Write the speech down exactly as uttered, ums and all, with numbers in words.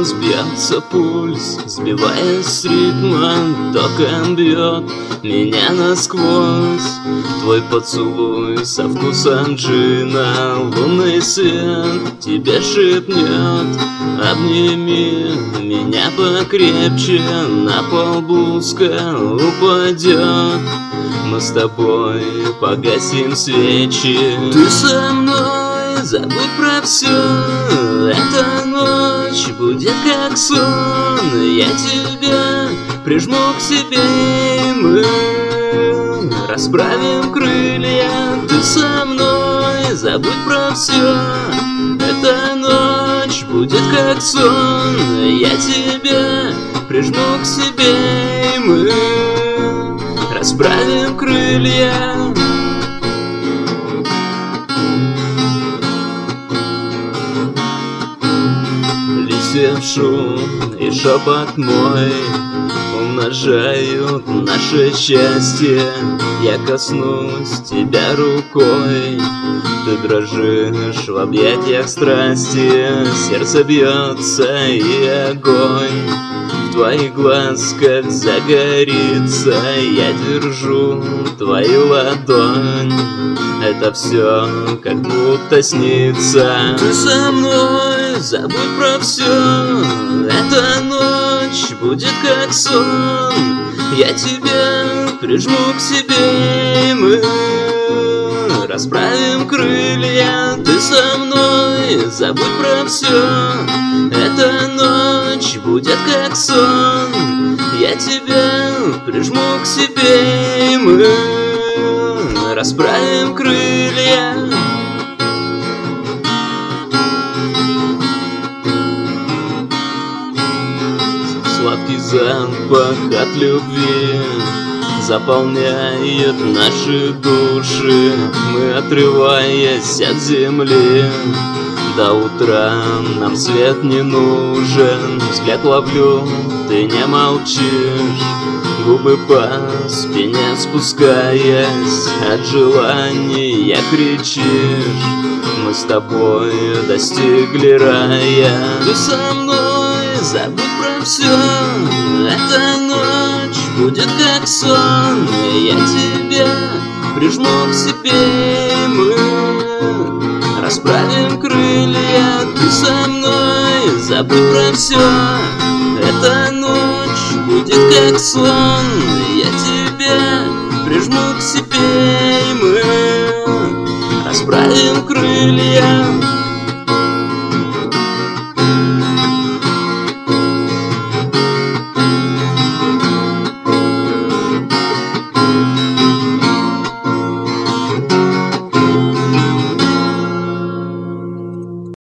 голос, бьется пульс, сбиваясь с ритма, током бьет меня насквозь. Твой поцелуй со вкусом джина, лунный свет тебе шепнет: обними меня покрепче, на пол блузка упадет. Мы с тобой погасим свечи. Ты со мной, забудь про все. Эта ночь будет как сон. Я тебя прижму к себе, и мы расправим крылья. Ты со мной, забудь про все. Эта ночь будет как сон. Я тебя прижму к себе, и мы расправим крылья. Листьев шум и шепот мой умножают наше счастье. Я коснусь тебя рукой, ты дрожишь в объятиях страсти. Сердце бьется и огонь в твоих глазках загорится. Я держу твою ладонь, это все как будто снится. Ты со мной, забудь про все. Эта ночь будет как сон. Я тебя прижму к себе, и мы расправим крылья. Ты со мной, забудь про все. Эта ночь будет как сон. Я тебя прижму к себе, и мы расправим крылья. Сладкий запах от любви заполняет наши души. Мы, отрываясь от земли, до утра нам свет не нужен. Взгляд ловлю, ты не молчишь, губы по спине спускаясь, от желания кричишь. Мы с тобой достигли рая. Ты со мной, забудь про все. Эта ночь будет как сон. Я тебя прижму к себе, и мы расправим крылья. Ты со мной, забудь про все. Эта ночь будет как сон. Я тебя прижму к себе, и мы расправим крылья.